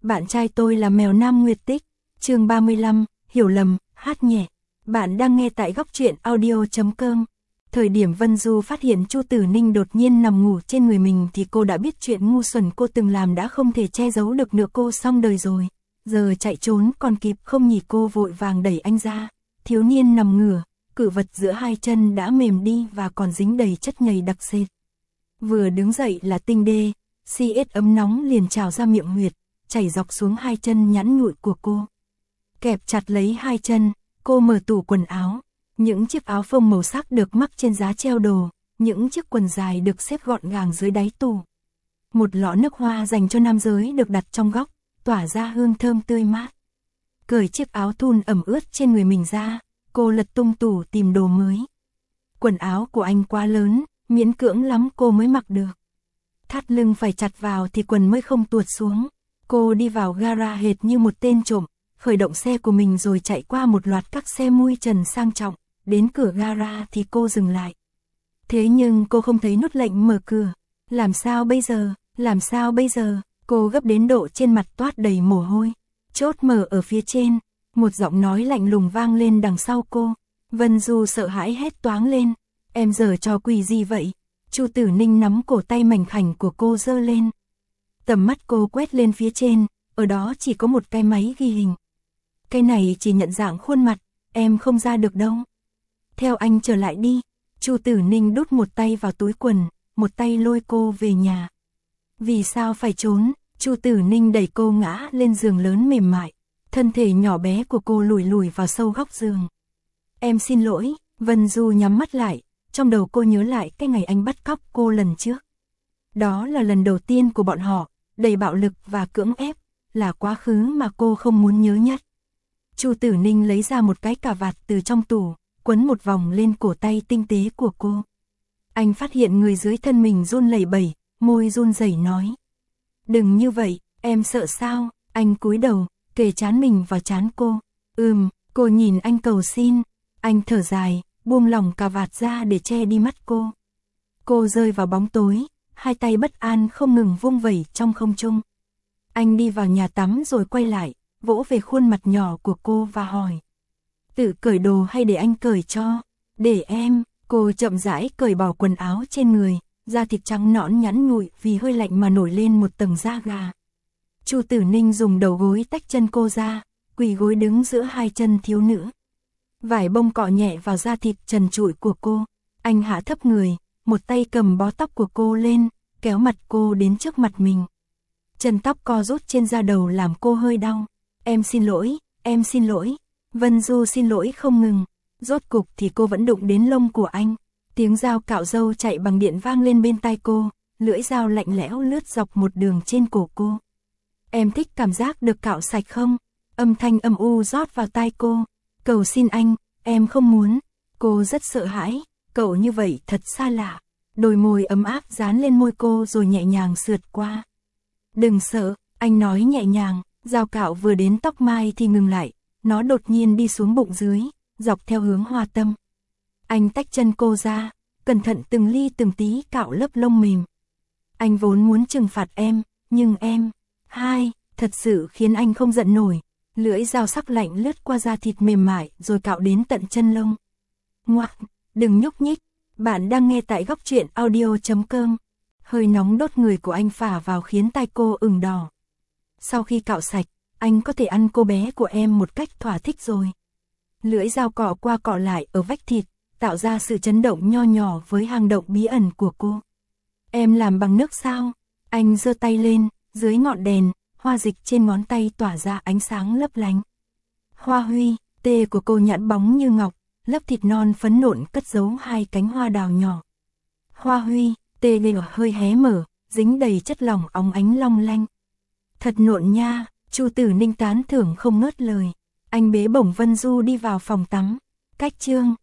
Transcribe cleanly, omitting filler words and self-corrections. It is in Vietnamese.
Bạn trai tôi là mèo Nam Nguyệt Tích. Chương 35, hiểu lầm, hát nhẹ. Bạn đang nghe tại góc truyện audio.com. Thời điểm Vân Du phát hiện Chu Tử Ninh đột nhiên nằm ngủ trên người mình thì cô đã biết chuyện ngu xuẩn cô từng làm đã không thể che giấu được nữa, cô xong đời rồi. Giờ chạy trốn còn kịp không nhỉ? Cô vội vàng đẩy anh ra. Thiếu niên nằm ngửa, cự vật giữa hai chân đã mềm đi và còn dính đầy chất nhầy đặc sệt. Vừa đứng dậy là tinh đê, CS ấm nóng liền trào ra miệng huyệt, chảy dọc xuống hai chân nhẵn nhụi của cô. Kẹp chặt lấy hai chân, cô mở tủ quần áo. Những chiếc áo phông màu sắc được mắc trên giá treo đồ, những chiếc quần dài được xếp gọn gàng dưới đáy tủ. Một lọ nước hoa dành cho nam giới được đặt trong góc, tỏa ra hương thơm tươi mát. Cởi chiếc áo thun ẩm ướt trên người mình ra, cô lật tung tủ tìm đồ mới. Quần áo của anh quá lớn, miễn cưỡng lắm cô mới mặc được. Thắt lưng phải chặt vào thì quần mới không tuột xuống. Cô đi vào gara hệt như một tên trộm, khởi động xe của mình rồi chạy qua một loạt các xe mui trần sang trọng. Đến cửa gara thì cô dừng lại. Thế nhưng cô không thấy nút lệnh mở cửa. Làm sao bây giờ? Làm sao bây giờ? Cô gấp đến độ trên mặt toát đầy mồ hôi. Chốt mở ở phía trên. Một giọng nói lạnh lùng vang lên đằng sau cô. Vân Du sợ hãi hét toáng lên. Em giở trò quỷ gì vậy? Chu Tử Ninh nắm cổ tay mảnh khảnh của cô giơ lên. Tầm mắt cô quét lên phía trên. Ở đó chỉ có một cái máy ghi hình. Cái này chỉ nhận dạng khuôn mặt. Em không ra được đâu. Theo anh trở lại đi. Chu Tử Ninh đút một tay vào túi quần, một tay lôi cô về nhà. Vì sao phải trốn? Chu Tử Ninh đẩy cô ngã lên giường lớn mềm mại. Thân thể nhỏ bé của cô lùi lùi vào sâu góc giường. Em xin lỗi. Vân Du nhắm mắt lại. Trong đầu cô nhớ lại cái ngày anh bắt cóc cô lần trước. Đó là lần đầu tiên của bọn họ, đầy bạo lực và cưỡng ép, là quá khứ mà cô không muốn nhớ nhất. Chu Tử Ninh lấy ra một cái cà vạt từ trong tủ, quấn một vòng lên cổ tay tinh tế của cô. Anh phát hiện người dưới thân mình run lẩy bẩy, môi run rẩy nói. Đừng như vậy, em sợ sao? Anh cúi đầu, kề trán mình vào trán cô. Cô nhìn anh cầu xin. Anh thở dài, buông lỏng cà vạt ra để che đi mắt cô. Cô rơi vào bóng tối, hai tay bất an không ngừng vung vẩy trong không trung. Anh đi vào nhà tắm rồi quay lại, vỗ về khuôn mặt nhỏ của cô và hỏi. Tự cởi đồ hay để anh cởi cho? Để em. Cô chậm rãi cởi bỏ quần áo trên người, da thịt trắng nõn nhẵn nhụi vì hơi lạnh mà nổi lên một tầng da gà. Chu Tử Ninh dùng đầu gối tách chân cô ra, quỳ gối đứng giữa hai chân thiếu nữ. Vải bông cọ nhẹ vào da thịt trần trụi của cô. Anh hạ thấp người, một tay cầm bó tóc của cô lên, kéo mặt cô đến trước mặt mình. Chân tóc co rút trên da đầu làm cô hơi đau. Em xin lỗi, em xin lỗi. Vân Du xin lỗi không ngừng. Rốt cục thì cô vẫn đụng đến lông của anh. Tiếng dao cạo râu chạy bằng điện vang lên bên tai cô, lưỡi dao lạnh lẽo lướt dọc một đường trên cổ cô. Em thích cảm giác được cạo sạch không? Âm thanh âm u rót vào tai cô. Cầu xin anh, em không muốn. Cô rất sợ hãi, cậu như vậy thật xa lạ. Đôi môi ấm áp dán lên môi cô rồi nhẹ nhàng sượt qua. Đừng sợ, anh nói nhẹ nhàng. Dao cạo vừa đến tóc mai thì ngừng lại. Nó đột nhiên đi xuống bụng dưới, dọc theo hướng hoa tâm. Anh tách chân cô ra, cẩn thận từng ly từng tí cạo lớp lông mềm. Anh vốn muốn trừng phạt em, nhưng em, thật sự khiến anh không giận nổi. Lưỡi dao sắc lạnh lướt qua da thịt mềm mại rồi cạo đến tận chân lông. Ngoặc, đừng nhúc nhích. Bạn đang nghe tại góc truyện audio.com. Hơi nóng đốt người của anh phả vào khiến tai cô ửng đỏ. Sau khi cạo sạch, anh có thể ăn cô bé của em một cách thỏa thích rồi. Lưỡi dao cọ qua cọ lại ở vách thịt, tạo ra sự chấn động nho nhỏ với hang động bí ẩn của cô. Em làm bằng nước sao? Anh giơ tay lên, dưới ngọn đèn, hoa dịch trên ngón tay tỏa ra ánh sáng lấp lánh. Hoa huy, tê của cô nhẵn bóng như ngọc, lớp thịt non phấn nộn cất giấu hai cánh hoa đào nhỏ. Hoa huy, tê lê hơi hé mở, dính đầy chất lỏng óng ánh long lanh. Thật nộn nha. Chu Tử Ninh tán thưởng không ngớt lời. Anh bế bổng Vân Du đi vào phòng tắm. Cách chương